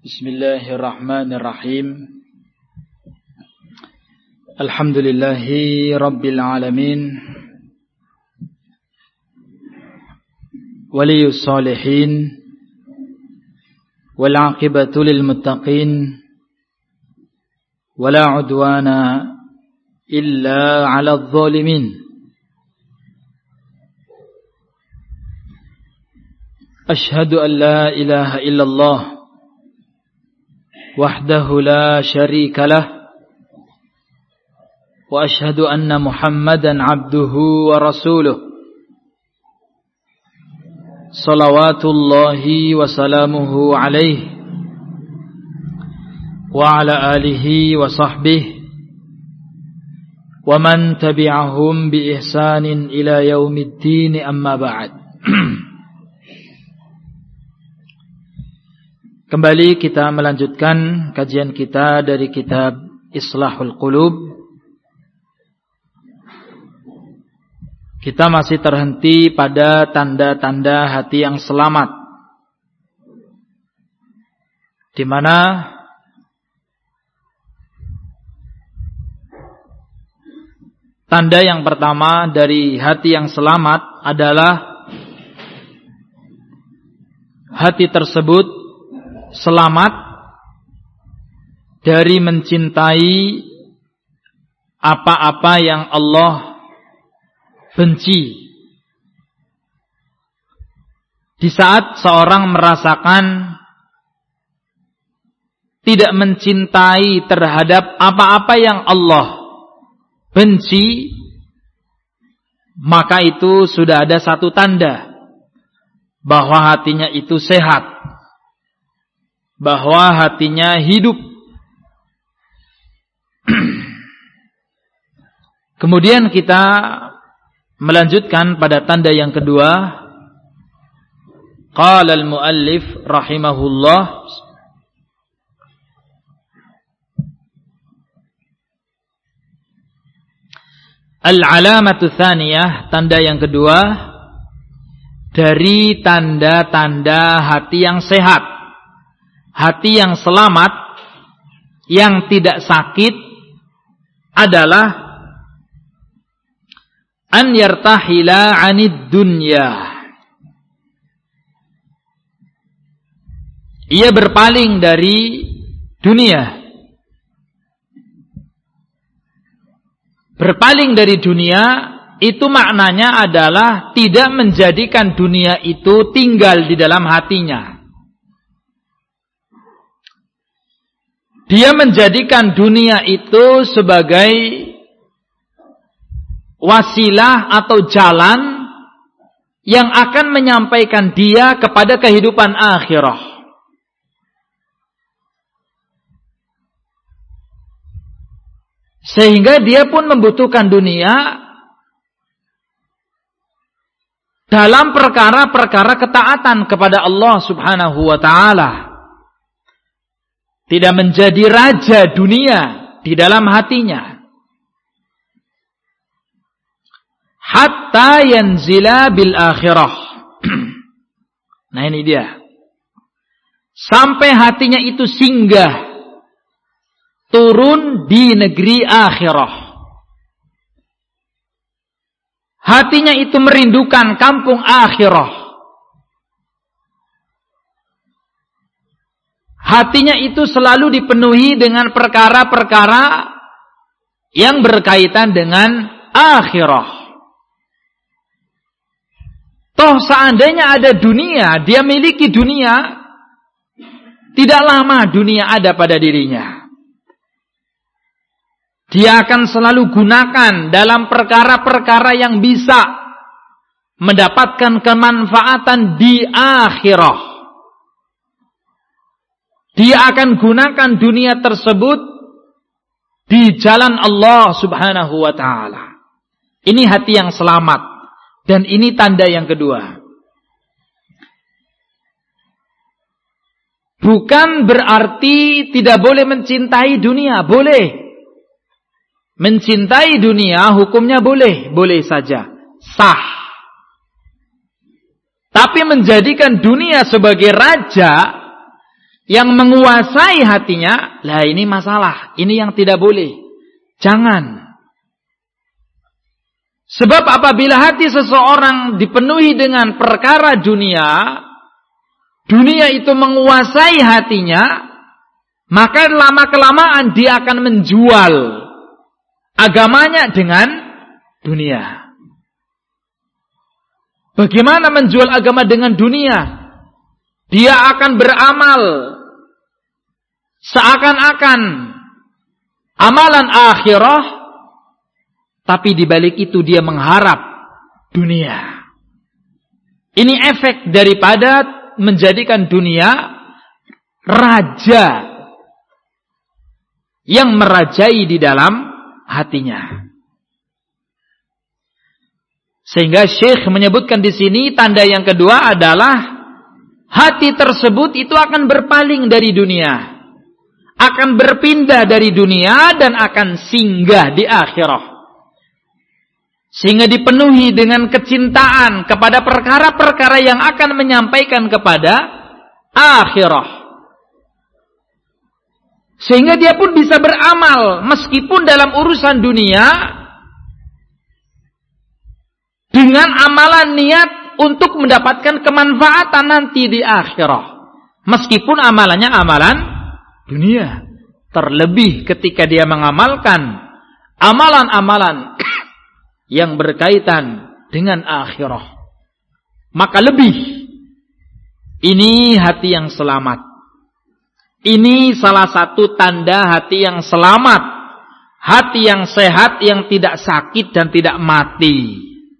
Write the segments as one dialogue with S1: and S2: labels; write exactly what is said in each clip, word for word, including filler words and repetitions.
S1: Bismillahirrahmanirrahim. Alhamdulillahi Rabbil Alamin. Waliyus salihin. Wal aqibatu lil muttaqin. Wala udwana illa 'alal zalimin. Ashhadu an la ilaha illallah wahdahu la syarika lah wa ashhadu anna Muhammadan abduhu wa rasuluh salawatullahi wa salamuhu alaihi wa ala alihi wa sahbihi wa man tabi'ahum bi ihsanin ila yaumiddin, amma ba'd. Kembali kita melanjutkan kajian kita dari kitab Islahul Qulub. Kita masih terhenti pada tanda-tanda hati yang selamat, di mana tanda yang pertama dari hati yang selamat adalah hati tersebut selamat dari mencintai apa-apa yang Allah benci. Di saat seorang merasakan tidak mencintai terhadap apa-apa yang Allah benci, maka itu sudah ada satu tanda bahwa hatinya itu sehat, bahwa hatinya hidup. Kemudian kita melanjutkan pada tanda yang kedua. Qala al-muallif rahimahullah, al-alamatu tsaniyah, tanda yang kedua dari tanda-tanda hati yang sehat, hati yang selamat, yang tidak sakit, adalah an yartahila 'anid dunya. Ia berpaling dari dunia. Berpaling dari dunia itu maknanya adalah tidak menjadikan dunia itu tinggal di dalam hatinya. Dia menjadikan dunia itu sebagai wasilah atau jalan yang akan menyampaikan dia kepada kehidupan akhirah. Sehingga dia pun membutuhkan dunia dalam perkara-perkara ketaatan kepada Allah Subhanahu wa ta'ala. Tidak menjadi raja dunia di dalam hatinya. Hatta yanzila bil akhirah. Nah ini dia. Sampai hatinya itu singgah, turun di negeri akhirah. Hatinya itu merindukan kampung akhirah. Hatinya itu selalu dipenuhi dengan perkara-perkara yang berkaitan dengan akhirah. Toh seandainya ada dunia, dia miliki dunia, tidak lama dunia ada pada dirinya. Dia akan selalu gunakan dalam perkara-perkara yang bisa mendapatkan kemanfaatan di akhirah. Dia akan gunakan dunia tersebut di jalan Allah Subhanahu wa ta'ala. Ini hati yang selamat. Dan ini tanda yang kedua. Bukan berarti tidak boleh mencintai dunia. Boleh. Mencintai dunia hukumnya boleh. Boleh saja. Sah. Tapi menjadikan dunia sebagai raja yang menguasai hatinya, lah ini masalah, ini yang tidak boleh. Jangan. Sebab apabila hati seseorang dipenuhi dengan perkara dunia, dunia itu menguasai hatinya, maka lama-kelamaan dia akan menjual agamanya dengan dunia. Bagaimana menjual agama dengan dunia? Dia akan beramal seakan-akan amalan akhirah, tapi di balik itu dia mengharap dunia. Ini efek daripada menjadikan dunia raja yang merajai di dalam hatinya. Sehingga Syekh menyebutkan di sini tanda yang kedua adalah hati tersebut itu akan berpaling dari dunia, akan berpindah dari dunia dan akan singgah di akhirah. Sehingga dipenuhi dengan kecintaan kepada perkara-perkara yang akan menyampaikan kepada akhirah. Sehingga dia pun bisa beramal meskipun dalam urusan dunia dengan amalan niat untuk mendapatkan kemanfaatan nanti di akhirah. Meskipun amalannya amalan dunia. Terlebih ketika dia mengamalkan amalan-amalan yang berkaitan dengan akhirah, maka lebih. Ini hati yang selamat. Ini salah satu tanda hati yang selamat, hati yang sehat, yang tidak sakit dan tidak mati.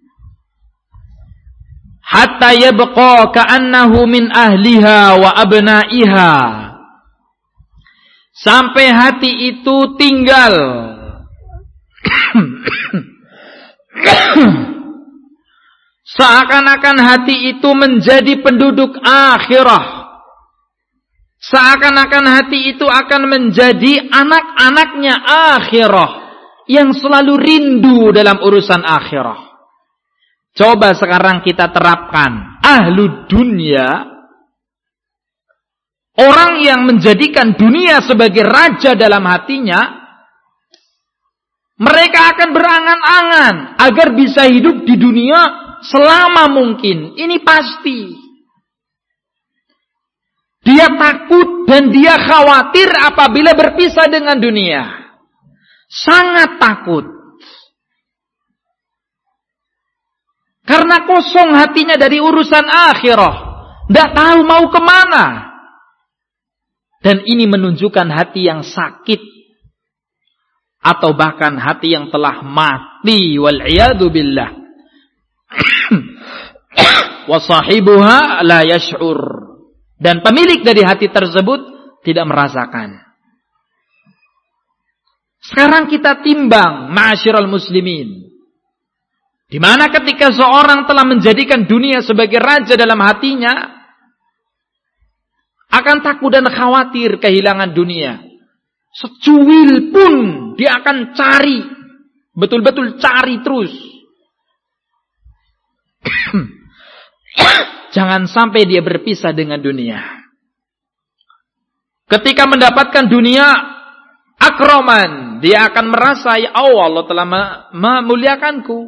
S1: Hatta yabqa ka'annahu min ahliha wa abnaiha. Sampai hati itu tinggal seakan-akan hati itu menjadi penduduk akhirah. Seakan-akan hati itu akan menjadi anak-anaknya akhirah, yang selalu rindu dalam urusan akhirah. Coba sekarang kita terapkan ahlu dunia, orang yang menjadikan dunia sebagai raja dalam hatinya. Mereka akan berangan-angan agar bisa hidup di dunia selama mungkin. Ini pasti. Dia takut dan dia khawatir apabila berpisah dengan dunia. Sangat takut. Karena kosong hatinya dari urusan akhirah. Tidak tahu mau kemana. Dan ini menunjukkan hati yang sakit. Atau bahkan hati yang telah mati. Wal'iyadu billah. Wa sahibuha la yash'ur. Dan pemilik dari hati tersebut tidak merasakan. Sekarang kita timbang, ma'asyiral muslimin. Di mana ketika seorang telah menjadikan dunia sebagai raja dalam hatinya, akan takut dan khawatir kehilangan dunia. Secuil pun dia akan cari, betul-betul cari terus. Jangan sampai dia berpisah dengan dunia. Ketika mendapatkan dunia akraman, dia akan merasa, ya Allah, Allah telah memuliakanku.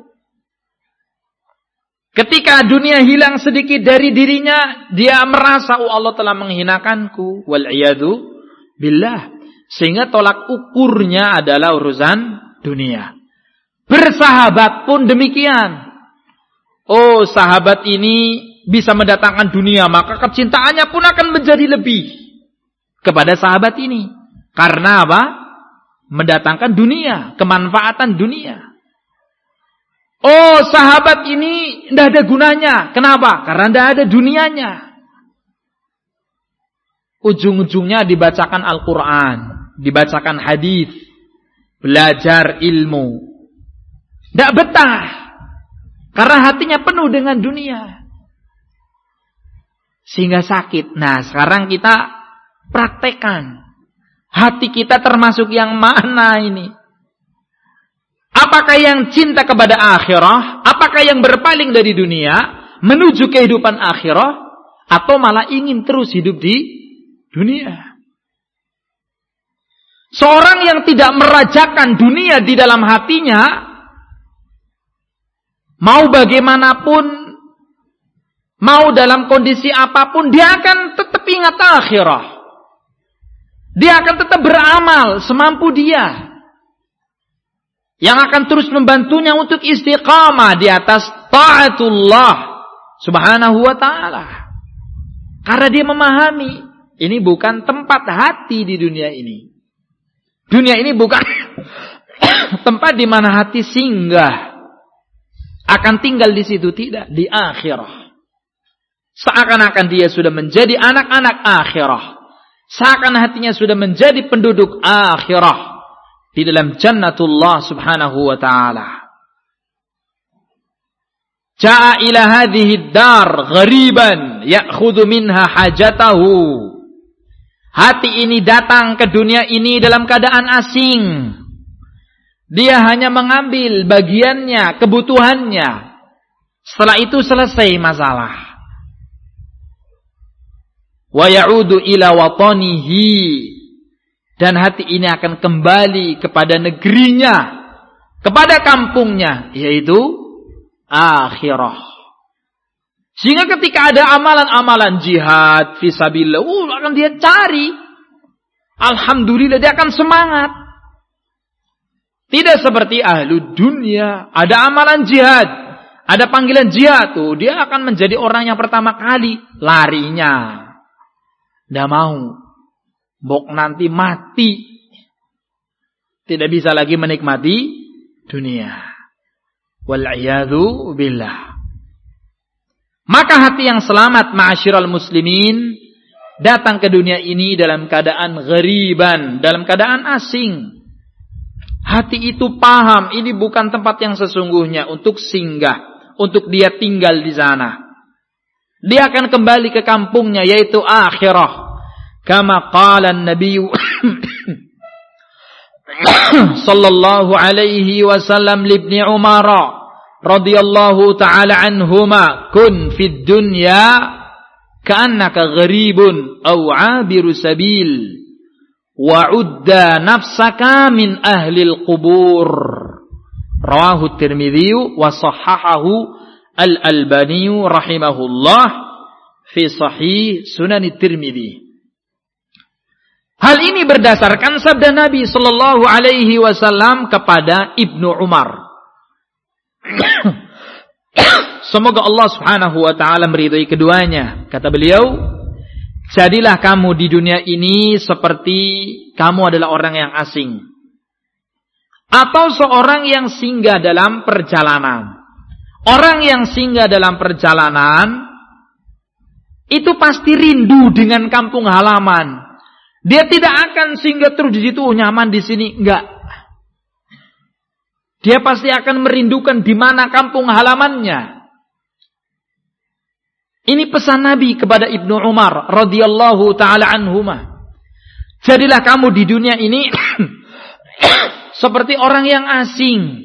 S1: Ketika dunia hilang sedikit dari dirinya, dia merasa, oh Allah telah menghinakanku. Wal'iyadu billah. Sehingga tolak ukurnya adalah urusan dunia. Bersahabat pun demikian. Oh, sahabat ini bisa mendatangkan dunia, maka kecintaannya pun akan menjadi lebih kepada sahabat ini. Karena apa? Mendatangkan dunia, kemanfaatan dunia. Oh, sahabat ini tidak ada gunanya. Kenapa? Karena tidak ada dunianya. Ujung-ujungnya dibacakan Al-Quran, dibacakan hadis, belajar ilmu. Tidak betah. Karena hatinya penuh dengan dunia. Sehingga sakit. Nah, sekarang kita praktekkan. Hati kita termasuk yang mana ini? Apakah yang cinta kepada akhirah? Apakah yang berpaling dari dunia menuju kehidupan akhirah? Atau malah ingin terus hidup di dunia. Seorang yang tidak merajakan dunia di dalam hatinya, mau bagaimanapun, mau dalam kondisi apapun, dia akan tetap ingat akhirah. Dia akan tetap beramal semampu dia, yang akan terus membantunya untuk istiqamah di atas taatullah subhanahu wa ta'ala. Karena dia memahami, ini bukan tempat hati di dunia ini. Dunia ini bukan tempat di mana hati singgah, akan tinggal di situ, tidak, di akhirah. Seakan-akan dia sudah menjadi anak-anak akhirah. Seakan hatinya sudah menjadi penduduk akhirah di dalam jannatullah subhanahu wa ta'ala. Ja'a ila hadhihi dar ghariban ya'khudhu minha hajatahu. Hati ini datang ke dunia ini dalam keadaan asing. Dia hanya mengambil bagiannya, kebutuhannya. Setelah itu selesai masalah. Wa ya'udu ila watanihi. Dan hati ini akan kembali kepada negerinya, kepada kampungnya, yaitu akhirah. Sehingga ketika ada amalan-amalan jihad fisabilillah, uh, akan dia cari. Alhamdulillah, dia akan semangat. Tidak seperti ahlu dunia, ada amalan jihad, ada panggilan jihad, tuh dia akan menjadi orang yang pertama kali larinya. Tidak mau. Bok nanti mati. Tidak bisa lagi menikmati dunia. Wal'iyadhu billah. Maka hati yang selamat, ma'asyiral muslimin, datang ke dunia ini dalam keadaan ghariban, dalam keadaan asing. Hati itu paham, ini bukan tempat yang sesungguhnya untuk singgah, untuk dia tinggal di sana. Dia akan kembali ke kampungnya, yaitu akhirah. Kama qala an-nabiy sallallahu alaihi wasallam li ibni Umar radhiyallahu ta'ala anhuma, kun fid dunya ka'annaka gharibun aw 'abiru sabil wa 'udda nafsaka min ahli al-qubur. Rawahu Tirmidzi wa sahhahahu Al-Albani rahimahullah fi Sahih Sunan Tirmidzi. Hal ini berdasarkan sabda Nabi sallallahu alaihi wasallam kepada Ibnu Umar. Semoga Allah subhanahu wa ta'ala meridhai keduanya. Kata beliau, jadilah kamu di dunia ini seperti kamu adalah orang yang asing, atau seorang yang singgah dalam perjalanan. Orang yang singgah dalam perjalanan itu pasti rindu dengan kampung halaman. Dia tidak akan singgah terus di situ, nyaman di sini, enggak. Dia pasti akan merindukan di mana kampung halamannya. Ini pesan Nabi kepada Ibnu Umar radhiyallahu taala anhuma. Jadilah kamu di dunia ini seperti orang yang asing.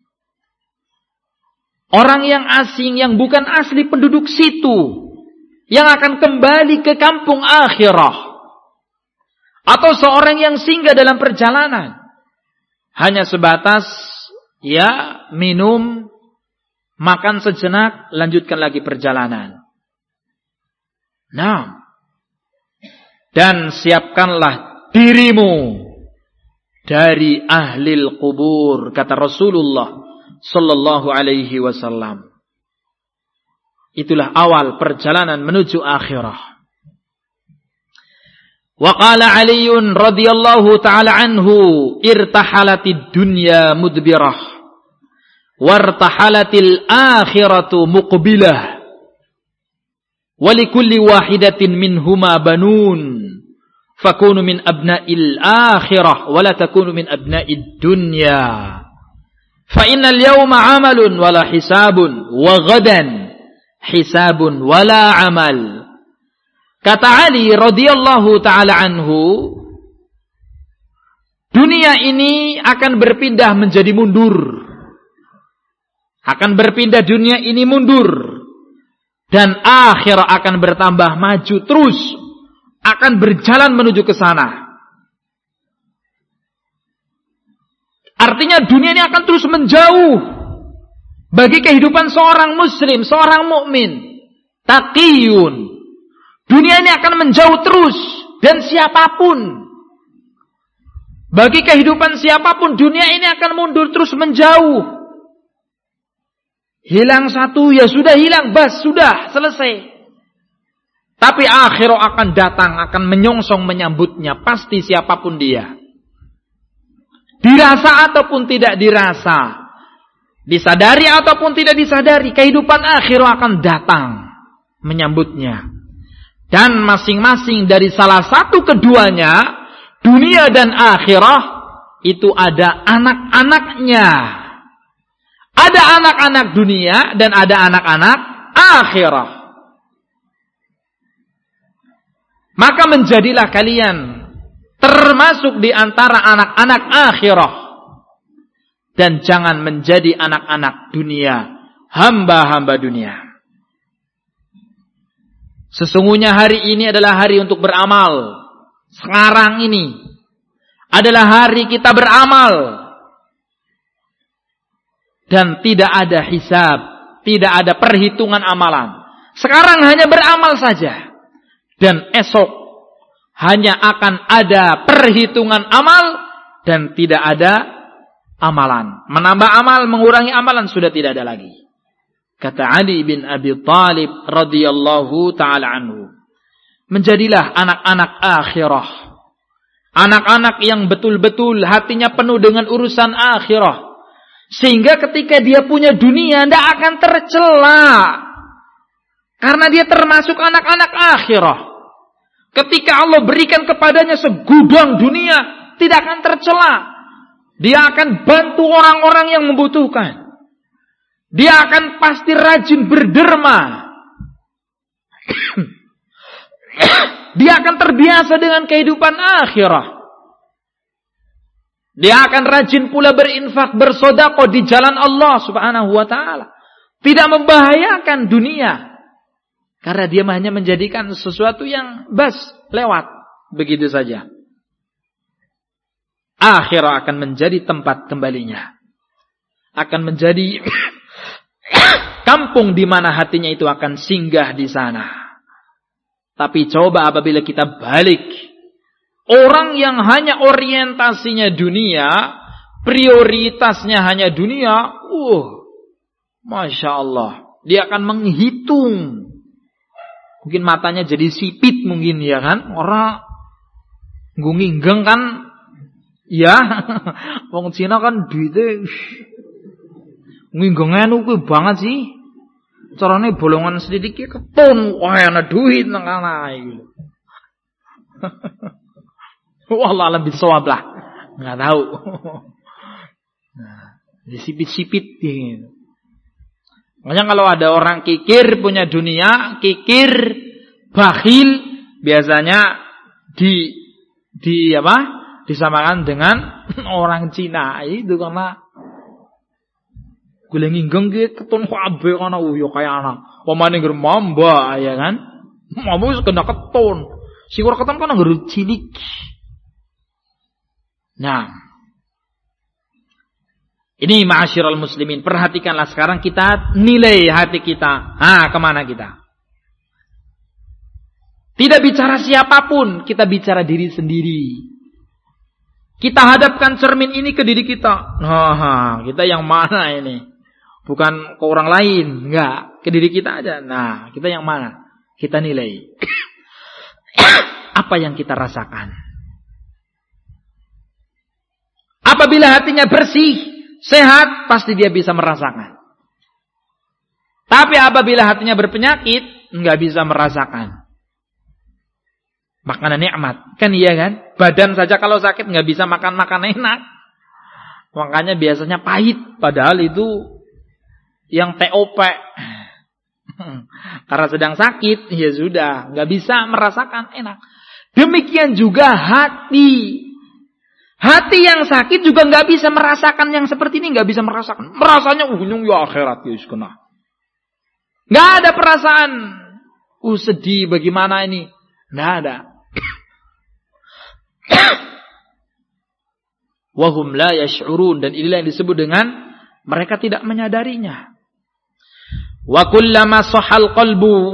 S1: Orang yang asing yang bukan asli penduduk situ, yang akan kembali ke kampung akhirah. Atau seorang yang singgah dalam perjalanan, hanya sebatas ya minum, makan sejenak, lanjutkan lagi perjalanan. Nah, dan siapkanlah dirimu dari ahlil kubur, kata Rasulullah sallallahu alaihi wasallam. Itulah awal perjalanan menuju akhirah. Wa qala Ali radhiyallahu ta'ala anhu, irtahalatid dunya mudbirah wartahalatil akhiratu muqbilah wa likulli wahidatin minhuma banun fakunu min abna'il akhirah wa la takunu min abna'id dunya fa innal yawma 'amalun wala hisabun wa ghadan hisabun wala 'amal. Kata Ali radhiyallahu ta'ala anhu, dunia ini akan berpindah menjadi mundur. Akan berpindah dunia ini mundur. Dan akhirah akan bertambah maju terus. akan berjalan menuju ke sana. Artinya dunia ini akan terus menjauh bagi kehidupan seorang muslim, seorang mukmin, taqiyun. Dunia ini akan menjauh terus, dan siapapun, bagi kehidupan siapapun, dunia ini akan mundur terus menjauh. Hilang satu, ya sudah hilang, bas, sudah, selesai. Tapi akhirat akan datang, akan menyongsong menyambutnya, pasti siapapun dia. Dirasa ataupun tidak dirasa, disadari ataupun tidak disadari, kehidupan akhirat akan datang menyambutnya. Dan masing-masing dari salah satu keduanya, dunia dan akhirat, itu ada anak-anaknya. Ada anak-anak dunia dan ada anak-anak akhirat. Maka menjadilah kalian termasuk di antara anak-anak akhirat. Dan jangan menjadi anak-anak dunia, hamba-hamba dunia. Sesungguhnya hari ini adalah hari untuk beramal. Sekarang ini adalah hari kita beramal. Dan tidak ada hisab, tidak ada perhitungan amalan. Sekarang hanya beramal saja. Dan esok hanya akan ada perhitungan amal dan tidak ada amalan. Menambah amal, mengurangi amalan sudah tidak ada lagi. Kata Ali bin Abi Thalib radhiyallahu taala anhu, menjadilah anak-anak akhirah. Anak-anak yang betul-betul hatinya penuh dengan urusan akhirah. Sehingga ketika dia punya dunia, tidak akan tercela. Karena dia termasuk anak-anak akhirah. Ketika Allah berikan kepadanya segudang dunia, tidak akan tercela. Dia akan bantu orang-orang yang membutuhkan. Dia akan pasti rajin berderma. Dia akan terbiasa dengan kehidupan akhirah. Dia akan rajin pula berinfak, bersedekah di jalan Allah Subhanahu wa taala. Tidak membahayakan dunia. Karena dia hanya menjadikan sesuatu yang bas, lewat begitu saja. Akhirat akan menjadi tempat kembalinya. Akan menjadi kampung di mana hatinya itu akan singgah di sana. Tapi coba apabila kita balik, orang yang hanya orientasinya dunia, prioritasnya hanya dunia, uh, Masya Allah, dia akan menghitung. Mungkin matanya jadi sipit mungkin ya kan, orang ngunginggeng kan, ya, wong Cina kan duitnya, nginggengan itu banget sih. Caranya bolongan sedikit ketun, wah ana duit nang kana iki. Wallah alam bisawab lah. Enggak tahu. Nah, disipit-sipit gitu. Makanya kalau ada orang kikir punya dunia, kikir, bakhil, biasanya di di apa? Disamakan dengan orang Cina. Itu karena golek nginggeng ki keton kabeh kana yo kaya ana. Pamane ngger mamba ya kan? Mamba wis kena keton. Sing ora keton kan ngger cilik. Nah, ini ma'asyiral muslimin, perhatikanlah sekarang kita nilai hati kita. Ah, kemana kita? Tidak bicara siapapun, kita bicara diri sendiri. Kita hadapkan cermin ini ke diri kita. Nah, kita yang mana ini? Bukan ke orang lain, enggak, ke diri kita aja. Nah, kita yang mana? Kita nilai. Apa yang kita rasakan? Apabila hatinya bersih, sehat, pasti dia bisa merasakan. Tapi apabila hatinya berpenyakit, enggak bisa merasakan. Makanan nikmat, kan iya kan? Badan saja kalau sakit enggak bisa makan makan enak. Makanya biasanya pahit, padahal itu yang T O P. Karena sedang sakit, ya sudah, enggak bisa merasakan enak. Demikian juga hati. Hati yang sakit juga nggak bisa merasakan yang seperti ini, nggak bisa merasakan. Merasanya ujung ya akhirat ya kena. Nggak ada perasaan. Uh sedih bagaimana ini? Nggak ada. Wahum la yash'urun, dan inilah yang disebut dengan mereka tidak menyadarinya. Wa kullama sahal qalbu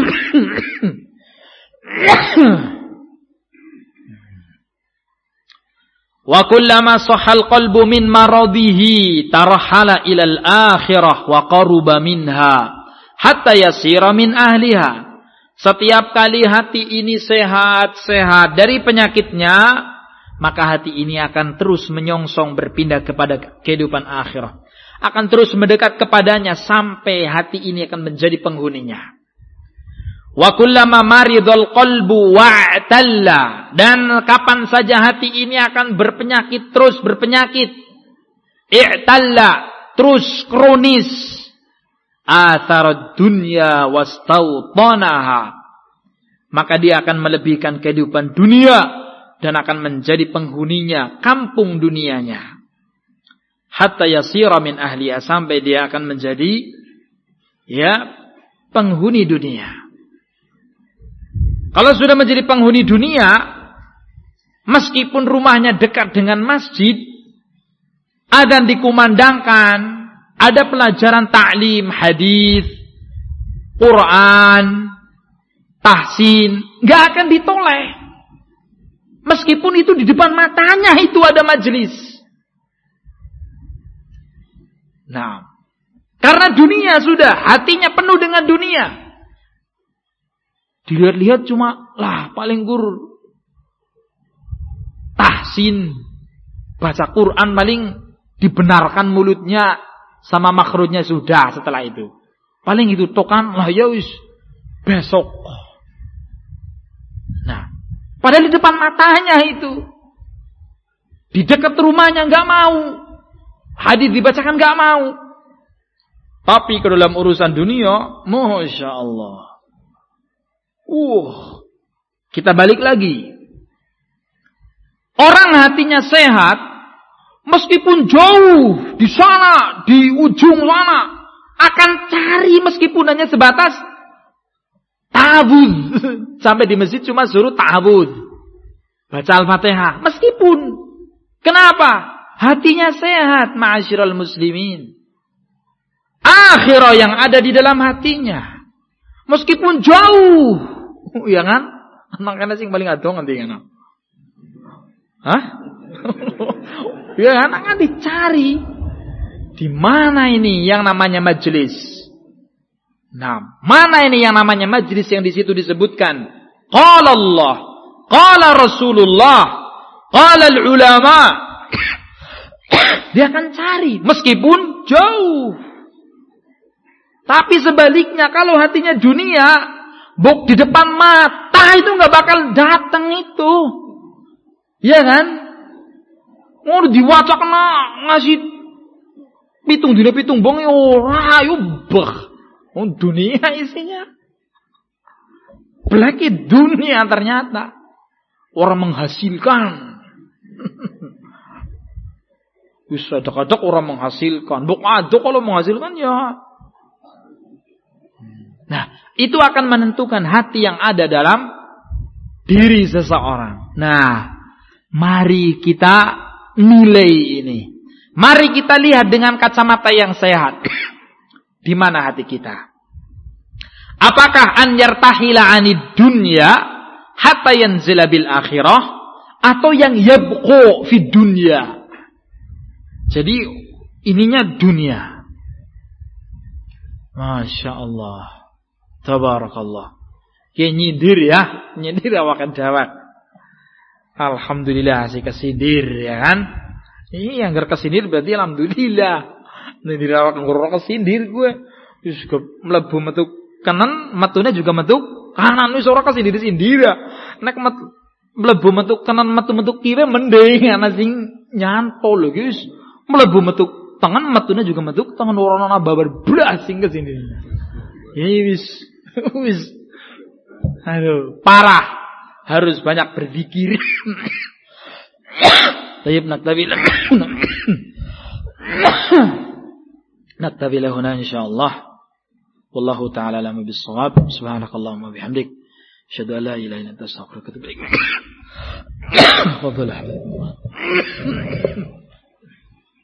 S1: wa kullama sahal qalbu min maradihi tarhala ila al-akhirah wa qaruba minha hatta yasira min ahliha. Setiap kali hati ini sehat-sehat dari penyakitnya, maka hati ini akan terus menyongsong berpindah kepada kehidupan akhirat. Akan terus mendekat kepadanya sampai hati ini akan menjadi penghuninya. Wa kullama maridul qalbu wa'talla, dan kapan saja hati ini akan berpenyakit, terus berpenyakit, i'talla, terus kronis, atharad dunya wastawtanaha, maka dia akan melebihkan kehidupan dunia dan akan menjadi penghuninya, kampung dunianya. Hatta yasira min ahliya, sampai dia akan menjadi ya penghuni dunia. Kalau sudah menjadi penghuni dunia, meskipun rumahnya dekat dengan masjid, adzan dikumandangkan, ada pelajaran ta'lim, hadis, Quran, tahsin, nggak akan ditoleh. Meskipun itu di depan matanya itu ada majelis. Nah, karena dunia sudah, hatinya penuh dengan dunia. Dilihat-lihat cuma, lah paling gur tahsin, baca Quran paling dibenarkan mulutnya sama makhrujnya sudah setelah itu. Paling itu tokan, lah ya wis besok. Nah, padahal di depan matanya itu, di dekat rumahnya nggak mau, hadis dibacakan nggak mau. Tapi ke dalam urusan dunia, masya Allah. Uh, kita balik lagi. Orang hatinya sehat, meskipun jauh di sana, di ujung sana, akan cari meskipun hanya sebatas ta'awudz. Sampai di masjid cuma suruh ta'awudz, baca Al-Fatihah. Meskipun, kenapa? Hatinya sehat, ma'asyiral muslimin. Akhirah yang ada di dalam hatinya, meskipun jauh. Ya kan? Makanya sing paling adong nanti kan. Hah? Ya kan, akan dicari. Di mana ini yang namanya majelis? Nah, mana ini yang namanya majelis yang di situ disebutkan? Qala Allah, qala Rasulullah, qala al-ulama. Dia akan cari meskipun jauh. Tapi sebaliknya, kalau hatinya dunia, buk di depan mata itu nggak bakal datang itu, ya kan? Mau diwaca kena ngasih pitung dina pitung bong ora yo bah. Oh, dunia isinya black dunia ternyata orang menghasilkan. Bisa kadang-kadang orang menghasilkan, buk ada kalau menghasilkan ya. Nah, itu akan menentukan hati yang ada dalam diri seseorang. Nah, mari kita nilai ini. Mari kita lihat dengan kacamata yang sehat. Di mana hati kita? Apakah an yartahila anid dunya hatta yanzila bil akhirah, atau yang yabqa fid dunya? Jadi ininya dunia. Masya Allah. Tabarakallah. Kayak nyindir ya, nyindir awakan dawat. Alhamdulillah sih kesindir ya kan. Ini yang gak kesindir berarti alhamdulillah. Nyindir awakan nguruk kesindir gue. Wis mlebu metu kanan, metune juga metu kanan, wis ora kesindir-sindir. Nek mlebu metu kanan, metu-metu kiri mending ana sing nyantol lho guys. Mlebu metu tangan, metune juga metu tangan, ora ana babar blas sing kesini. Ini wis wis, aduh, parah. Harus banyak berzikir. Tayyib naktabi naktabi lahuna insyaallah. Wallahu ta'ala alam bis-shawab. Subhanakallahumma bihamdik, Asyhadu an la ilaha illa anta astaghfiruka wa atubu ilaik.